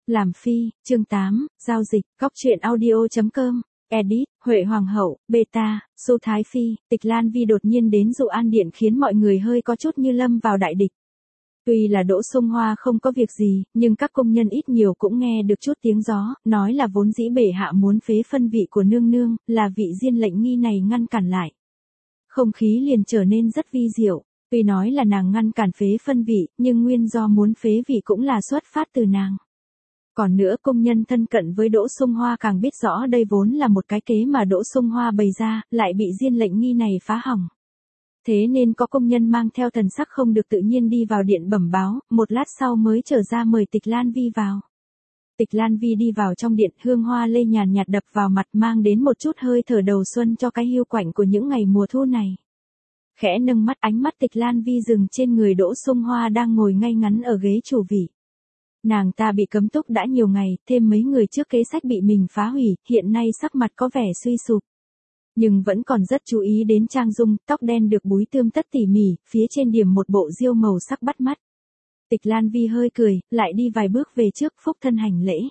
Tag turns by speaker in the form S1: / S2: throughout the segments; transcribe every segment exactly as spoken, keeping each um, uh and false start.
S1: Làm phi, chương tám, giao dịch, góc truyện audio.com, edit, Huệ Hoàng hậu, beta, Du Thái Phi, Tịch Lan Vi đột nhiên đến dụ an điện khiến mọi người hơi có chút như lâm vào đại địch. Tuy là Đỗ Sung Hoa không có việc gì, nhưng các công nhân ít nhiều cũng nghe được chút tiếng gió, nói là vốn dĩ bệ hạ muốn phế phân vị của nương nương, là vị diên lệnh nghi này ngăn cản lại. Không khí liền trở nên rất vi diệu, tuy nói là nàng ngăn cản phế phân vị, nhưng nguyên do muốn phế vị cũng là xuất phát từ nàng. Còn nữa công nhân thân cận với Đỗ Sung Hoa càng biết rõ đây vốn là một cái kế mà Đỗ Sung Hoa bày ra, lại bị diên lệnh nghi này phá hỏng. Thế nên có công nhân mang theo thần sắc không được tự nhiên đi vào điện bẩm báo, một lát sau mới trở ra mời Tịch Lan Vi vào. Tịch Lan Vi đi vào trong điện, hương hoa lê nhàn nhạt đập vào mặt mang đến một chút hơi thở đầu xuân cho cái hiu quạnh của những ngày mùa thu này. Khẽ nâng mắt, ánh mắt Tịch Lan Vi dừng trên người Đỗ Sung Hoa đang ngồi ngay ngắn ở ghế chủ vị. Nàng ta bị cấm túc đã nhiều ngày, thêm mấy người trước kế sách bị mình phá hủy, hiện nay sắc mặt có vẻ suy sụp. Nhưng vẫn còn rất chú ý đến trang dung, tóc đen được búi tươm tất tỉ mỉ, phía trên điểm một bộ diêu màu sắc bắt mắt. Tịch Lan Vi hơi cười, lại đi vài bước về trước phúc thân hành lễ.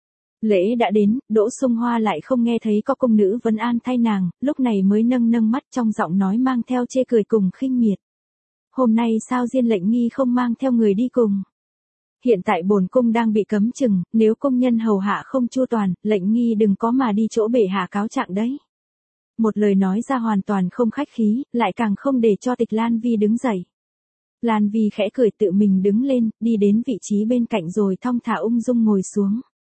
S1: Lễ đã đến, Đỗ Sung Hoa lại không nghe thấy có công nữ vấn an thay nàng, lúc này mới nâng nâng mắt trong giọng nói mang theo chê cười cùng khinh miệt. Hôm nay sao diên lệnh nghi không mang theo người đi cùng? Hiện tại bổn cung đang bị cấm chừng, nếu công nhân hầu hạ không chu toàn, lệnh nghi đừng có mà đi chỗ bệ hạ cáo trạng đấy. Một lời nói ra hoàn toàn không khách khí, lại càng không để cho Tịch Lan Vi đứng dậy. Lan Vi khẽ cười tự mình đứng lên, đi đến vị trí bên cạnh rồi thong thả ung dung ngồi xuống.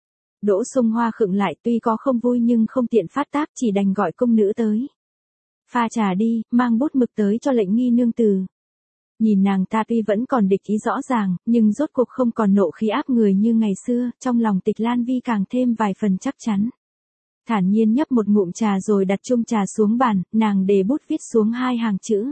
S1: Đỗ Sung Hoa khựng lại, tuy có không vui nhưng không tiện phát tác, chỉ đành gọi công nữ tới. Pha trà đi, mang bút mực tới cho lệnh nghi nương từ. Nhìn nàng ta tuy vẫn còn địch ý rõ ràng, nhưng rốt cuộc không còn nộ khí áp người như ngày xưa, trong lòng Tịch Lan Vi càng thêm vài phần chắc chắn. Thản nhiên nhấp một ngụm trà rồi đặt chung trà xuống bàn, nàng để bút viết xuống hai hàng chữ.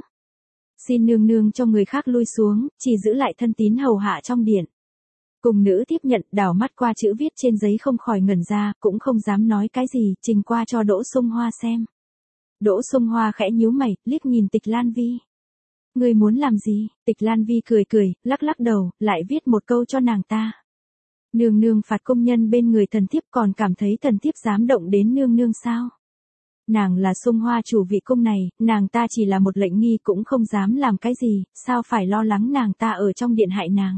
S1: Xin nương nương cho người khác lui xuống, chỉ giữ lại thân tín hầu hạ trong điện. Cùng nữ tiếp nhận, đảo mắt qua chữ viết trên giấy không khỏi ngẩn ra, cũng không dám nói cái gì, trình qua cho Đỗ Sung Hoa xem. Đỗ Sung Hoa khẽ nhíu mày, liếc nhìn Tịch Lan Vi. Ngươi muốn làm gì? Tịch Lan Vi cười cười, lắc lắc đầu, lại viết một câu cho nàng ta. Nương nương phạt công nhân bên người thần thiếp còn cảm thấy thần thiếp dám động đến nương nương sao? Nàng là Sung Hoa chủ vị cung này, nàng ta chỉ là một lệnh nghi cũng không dám làm cái gì, sao phải lo lắng nàng ta ở trong điện hại nàng?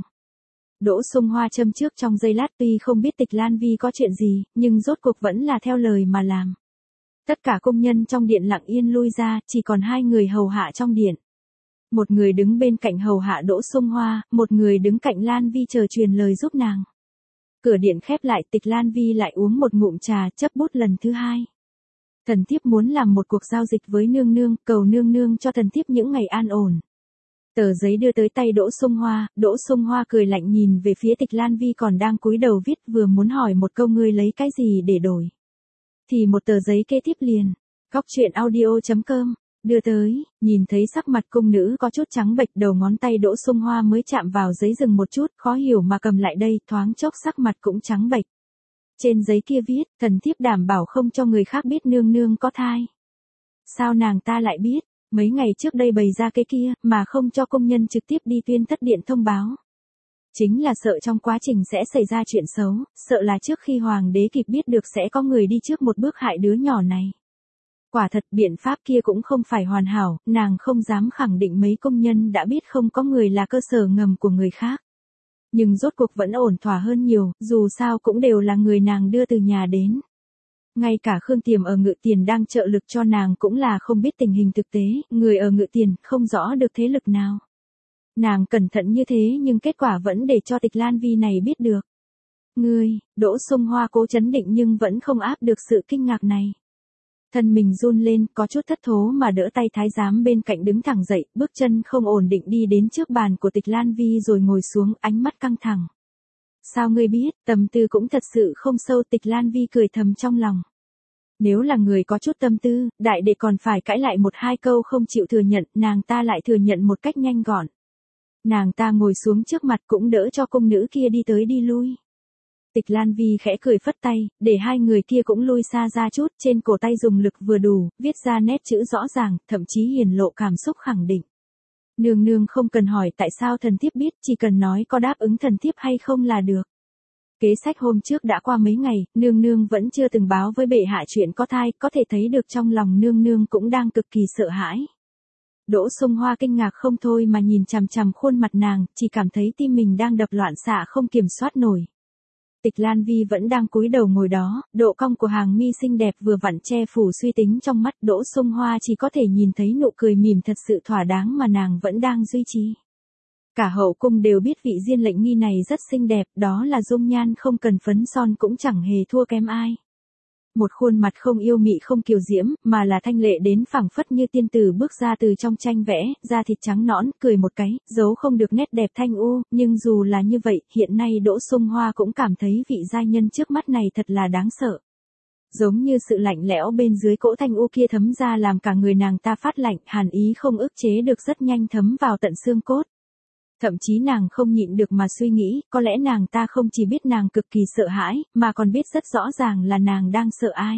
S1: Đỗ Sung Hoa châm trước trong giây lát tuy không biết Tịch Lan Vi có chuyện gì, nhưng rốt cuộc vẫn là theo lời mà làm. Tất cả công nhân trong điện lặng yên lui ra, chỉ còn hai người hầu hạ trong điện. Một người đứng bên cạnh hầu hạ Đỗ Sung Hoa, một người đứng cạnh Lan Vi chờ truyền lời giúp nàng. Cửa điện khép lại, Tịch Lan Vi lại uống một ngụm trà, chấp bút lần thứ hai. Thần thiếp muốn làm một cuộc giao dịch với nương nương, cầu nương nương cho thần thiếp những ngày an ổn. Tờ giấy đưa tới tay Đỗ Sung Hoa, Đỗ Sung Hoa cười lạnh nhìn về phía Tịch Lan Vi còn đang cúi đầu viết, vừa muốn hỏi một câu ngươi lấy cái gì để đổi. Thì một tờ giấy kế tiếp liền. Góc truyện audio.com đưa tới, nhìn thấy sắc mặt cung nữ có chút trắng bệch, đầu ngón tay Đỗ Sung Hoa mới chạm vào giấy dừng một chút, khó hiểu mà cầm lại đây, thoáng chốc sắc mặt cũng trắng bệch. Trên giấy kia viết, thần thiếp đảm bảo không cho người khác biết nương nương có thai. Sao nàng ta lại biết, mấy ngày trước đây bày ra cái kia, mà không cho công nhân trực tiếp đi tuyên thất điện thông báo. Chính là sợ trong quá trình sẽ xảy ra chuyện xấu, sợ là trước khi hoàng đế kịp biết được sẽ có người đi trước một bước hại đứa nhỏ này. Quả thật biện pháp kia cũng không phải hoàn hảo, nàng không dám khẳng định mấy công nhân đã biết không có người là cơ sở ngầm của người khác. Nhưng rốt cuộc vẫn ổn thỏa hơn nhiều, dù sao cũng đều là người nàng đưa từ nhà đến. Ngay cả Khương Tiềm ở Ngự Tiền đang trợ lực cho nàng cũng là không biết tình hình thực tế, người ở Ngự Tiền không rõ được thế lực nào. Nàng cẩn thận như thế nhưng kết quả vẫn để cho Tịch Lan Vi này biết được. Ngươi, Đỗ Sung Hoa cố chấn định nhưng vẫn không áp được sự kinh ngạc này. Thân mình run lên, có chút thất thố mà đỡ tay thái giám bên cạnh đứng thẳng dậy, bước chân không ổn định đi đến trước bàn của Tịch Lan Vi rồi ngồi xuống, ánh mắt căng thẳng. Sao ngươi biết, tâm tư cũng thật sự không sâu. Tịch Lan Vi cười thầm trong lòng. Nếu là người có chút tâm tư, đại đệ còn phải cãi lại một hai câu không chịu thừa nhận, nàng ta lại thừa nhận một cách nhanh gọn. Nàng ta ngồi xuống trước mặt cũng đỡ cho công nữ kia đi tới đi lui. Tịch Lan Vi khẽ cười phất tay, để hai người kia cũng lui xa ra chút, trên cổ tay dùng lực vừa đủ, viết ra nét chữ rõ ràng, thậm chí hiển lộ cảm xúc khẳng định. Nương nương không cần hỏi tại sao thần thiếp biết, chỉ cần nói có đáp ứng thần thiếp hay không là được. Kế sách hôm trước đã qua mấy ngày, nương nương vẫn chưa từng báo với bệ hạ chuyện có thai, có thể thấy được trong lòng nương nương cũng đang cực kỳ sợ hãi. Đỗ Sung Hoa kinh ngạc không thôi mà nhìn chằm chằm khuôn mặt nàng, chỉ cảm thấy tim mình đang đập loạn xạ không kiểm soát nổi. Tịch Lan Vi vẫn đang cúi đầu ngồi đó, độ cong của hàng mi xinh đẹp vừa vặn che phủ suy tính trong mắt. Đỗ Sung Hoa chỉ có thể nhìn thấy nụ cười mỉm thật sự thỏa đáng mà nàng vẫn đang duy trì. Cả hậu cung đều biết vị Diên Lệnh Nghi này rất xinh đẹp, đó là dung nhan không cần phấn son cũng chẳng hề thua kém ai. Một khuôn mặt không yêu mị không kiều diễm, mà là thanh lệ đến phảng phất như tiên tử bước ra từ trong tranh vẽ, da thịt trắng nõn, cười một cái, giấu không được nét đẹp thanh u, nhưng dù là như vậy, hiện nay Đỗ Sung Hoa cũng cảm thấy vị giai nhân trước mắt này thật là đáng sợ. Giống như sự lạnh lẽo bên dưới cỗ thanh u kia thấm ra làm cả người nàng ta phát lạnh, hàn ý không ức chế được rất nhanh thấm vào tận xương cốt. Thậm chí nàng không nhịn được mà suy nghĩ, có lẽ nàng ta không chỉ biết nàng cực kỳ sợ hãi, mà còn biết rất rõ ràng là nàng đang sợ ai.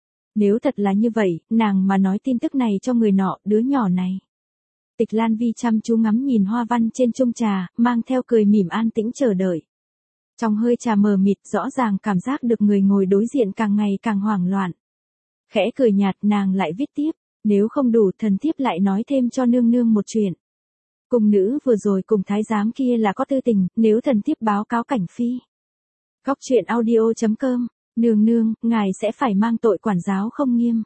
S1: Nếu thật là như vậy, nàng mà nói tin tức này cho người nọ, đứa nhỏ này. Tịch Lan Vi chăm chú ngắm nhìn hoa văn trên chung trà, mang theo cười mỉm an tĩnh chờ đợi. Trong hơi trà mờ mịt rõ ràng cảm giác được người ngồi đối diện càng ngày càng hoảng loạn. Khẽ cười nhạt nàng lại viết tiếp, nếu không đủ thần thiếp lại nói thêm cho nương nương một chuyện. Cung nữ vừa rồi cùng thái giám kia là có tư tình, nếu thần thiếp báo cáo cảnh phi. Góc truyện audio chấm com, nương nương, ngài sẽ phải mang tội quản giáo không nghiêm.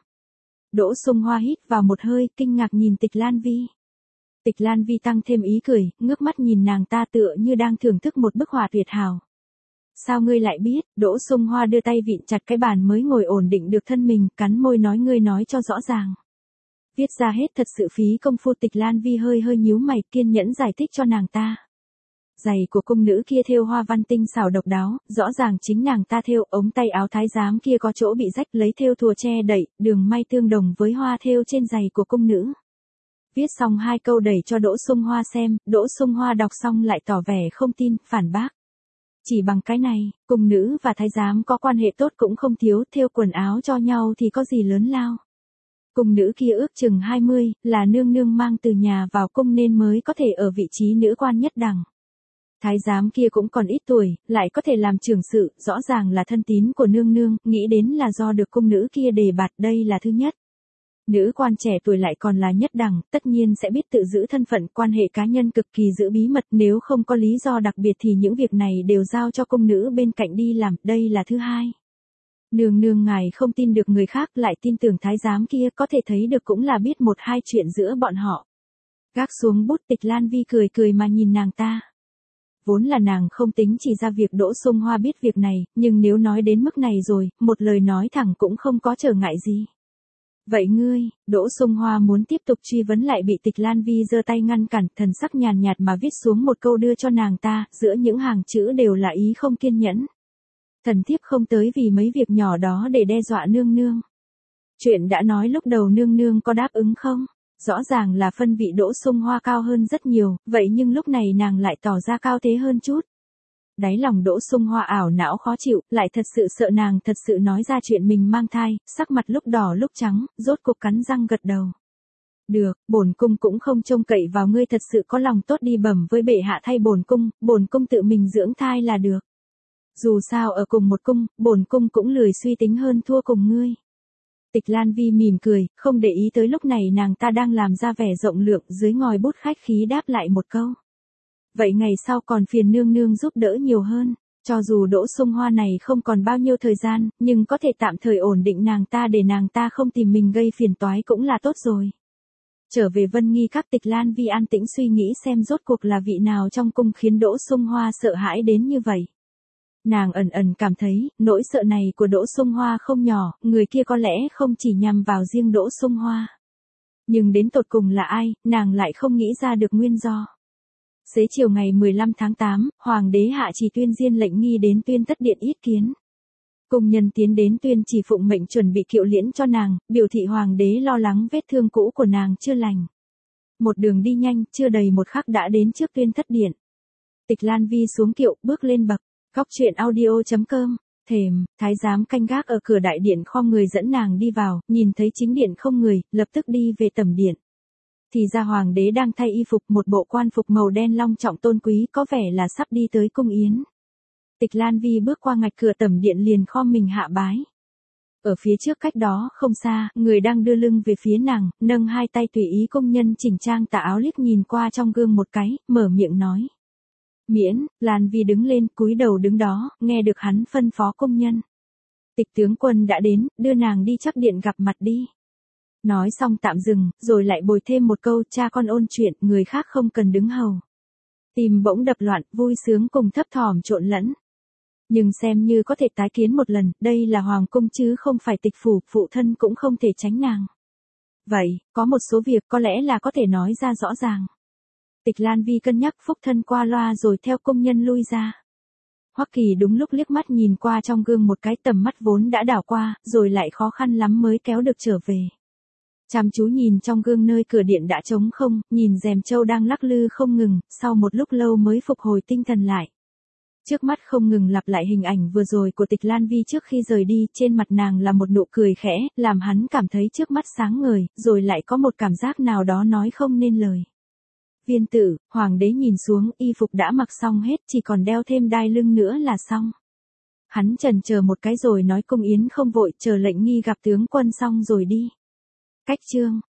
S1: Đỗ Sung Hoa hít vào một hơi, kinh ngạc nhìn Tịch Lan Vi. Tịch Lan Vi tăng thêm ý cười, ngước mắt nhìn nàng ta tựa như đang thưởng thức một bức họa tuyệt hảo. Sao ngươi lại biết? Đỗ Sung Hoa đưa tay vịn chặt cái bàn mới ngồi ổn định được thân mình, cắn môi nói ngươi nói cho rõ ràng. Viết ra hết thật sự phí công phu. Tịch Lan Vi hơi hơi nhíu mày, kiên nhẫn giải thích cho nàng ta. Giày của cung nữ kia thêu hoa văn tinh xảo độc đáo, rõ ràng chính nàng ta thêu. Ống tay áo thái giám kia có chỗ bị rách, lấy thêu thùa che đậy, đường may tương đồng với hoa thêu trên giày của cung nữ. Viết xong hai câu đẩy cho Đỗ Sung Hoa xem, Đỗ Sung Hoa đọc xong lại tỏ vẻ không tin, phản bác. Chỉ bằng cái này, cung nữ và thái giám có quan hệ tốt cũng không thiếu, thêu quần áo cho nhau thì có gì lớn lao. Cung nữ kia ước chừng hai mươi, là nương nương mang từ nhà vào cung nên mới có thể ở vị trí nữ quan nhất đẳng. Thái giám kia cũng còn ít tuổi, lại có thể làm trưởng sự, rõ ràng là thân tín của nương nương, nghĩ đến là do được cung nữ kia đề bạt, đây là thứ nhất. Nữ quan trẻ tuổi lại còn là nhất đẳng, tất nhiên sẽ biết tự giữ thân phận, quan hệ cá nhân cực kỳ giữ bí mật, nếu không có lý do đặc biệt thì những việc này đều giao cho cung nữ bên cạnh đi làm, đây là thứ hai. Nương nương ngài không tin được người khác lại tin tưởng thái giám kia, có thể thấy được cũng là biết một hai chuyện giữa bọn họ. Gác xuống bút, Tịch Lan Vi cười cười mà nhìn nàng ta. Vốn là nàng không tính chỉ ra việc Đỗ Sung Hoa biết việc này, nhưng nếu nói đến mức này rồi, một lời nói thẳng cũng không có trở ngại gì. Vậy ngươi, Đỗ Sung Hoa muốn tiếp tục truy vấn lại bị Tịch Lan Vi giơ tay ngăn cản, thần sắc nhàn nhạt mà viết xuống một câu đưa cho nàng ta, giữa những hàng chữ đều là ý không kiên nhẫn. Thần thiếp không tới vì mấy việc nhỏ đó để đe dọa nương nương. Chuyện đã nói lúc đầu nương nương có đáp ứng không? Rõ ràng là phân vị Đỗ Sung Hoa cao hơn rất nhiều, vậy nhưng lúc này nàng lại tỏ ra cao thế hơn chút. Đáy lòng Đỗ Sung Hoa ảo não khó chịu, lại thật sự sợ nàng thật sự nói ra chuyện mình mang thai, sắc mặt lúc đỏ lúc trắng, rốt cuộc cắn răng gật đầu. Được, bổn cung cũng không trông cậy vào ngươi, thật sự có lòng tốt đi bẩm với bệ hạ thay bổn cung, bổn cung tự mình dưỡng thai là được. Dù sao ở cùng một cung, bổn cung cũng lười suy tính hơn thua cùng ngươi. Tịch Lan Vi mỉm cười, không để ý tới lúc này nàng ta đang làm ra vẻ rộng lượng, dưới ngòi bút khách khí đáp lại một câu. Vậy ngày sau còn phiền nương nương giúp đỡ nhiều hơn, cho dù Đỗ Sung Hoa này không còn bao nhiêu thời gian, nhưng có thể tạm thời ổn định nàng ta để nàng ta không tìm mình gây phiền toái cũng là tốt rồi. Trở về Vân Nghi Các, Tịch Lan Vi an tĩnh suy nghĩ xem rốt cuộc là vị nào trong cung khiến Đỗ Sung Hoa sợ hãi đến như vậy. Nàng ẩn ẩn cảm thấy, nỗi sợ này của Đỗ Sung Hoa không nhỏ, người kia có lẽ không chỉ nhằm vào riêng Đỗ Sung Hoa. Nhưng đến tột cùng là ai, nàng lại không nghĩ ra được nguyên do. Xế chiều ngày mười lăm tháng tám, Hoàng đế hạ chỉ tuyên Diên Lệnh Nghi đến Tuyên Tất Điện yết kiến. Cung nhân tiến đến Tuyên chỉ phụng mệnh chuẩn bị kiệu liễn cho nàng, biểu thị Hoàng đế lo lắng vết thương cũ của nàng chưa lành. Một đường đi nhanh, chưa đầy một khắc đã đến trước Tuyên Thất Điện. Tịch Lan Vi xuống kiệu, bước lên bậc. Góc truyện audio chấm com, thềm, thái giám canh gác ở cửa đại điện khom người dẫn nàng đi vào, nhìn thấy chính điện không người, lập tức đi về tẩm điện. Thì ra hoàng đế đang thay y phục, một bộ quan phục màu đen long trọng tôn quý, có vẻ là sắp đi tới cung yến. Tịch Lan Vi bước qua ngạch cửa tẩm điện liền khom mình hạ bái. Ở phía trước cách đó không xa, người đang đưa lưng về phía nàng, nâng hai tay tùy ý công nhân chỉnh trang tà áo liếc nhìn qua trong gương một cái, mở miệng nói. Miễn, Lan Vi đứng lên, cúi đầu đứng đó, nghe được hắn phân phó công nhân. Tịch tướng quân đã đến, đưa nàng đi chắc điện gặp mặt đi. Nói xong tạm dừng, rồi lại bồi thêm một câu, cha con ôn chuyện, người khác không cần đứng hầu. Tim bỗng đập loạn, vui sướng cùng thấp thỏm trộn lẫn. Nhưng xem như có thể tái kiến một lần, đây là hoàng cung chứ không phải tịch phủ, phụ thân cũng không thể tránh nàng. Vậy, có một số việc có lẽ là có thể nói ra rõ ràng. Tịch Lan Vi cân nhắc phúc thân qua loa rồi theo công nhân lui ra. Hoắc Kỳ đúng lúc liếc mắt nhìn qua trong gương một cái, tầm mắt vốn đã đảo qua, rồi lại khó khăn lắm mới kéo được trở về. Chăm chú nhìn trong gương nơi cửa điện đã trống không, nhìn rèm châu đang lắc lư không ngừng, sau một lúc lâu mới phục hồi tinh thần lại. Trước mắt không ngừng lặp lại hình ảnh vừa rồi của Tịch Lan Vi trước khi rời đi, trên mặt nàng là một nụ cười khẽ, làm hắn cảm thấy trước mắt sáng ngời, rồi lại có một cảm giác nào đó nói không nên lời. Viên tử, hoàng đế nhìn xuống, y phục đã mặc xong hết, chỉ còn đeo thêm đai lưng nữa là xong. Hắn chần chờ một cái rồi nói Cung Yến không vội, chờ lệnh nghi gặp tướng quân xong rồi đi. Cách chương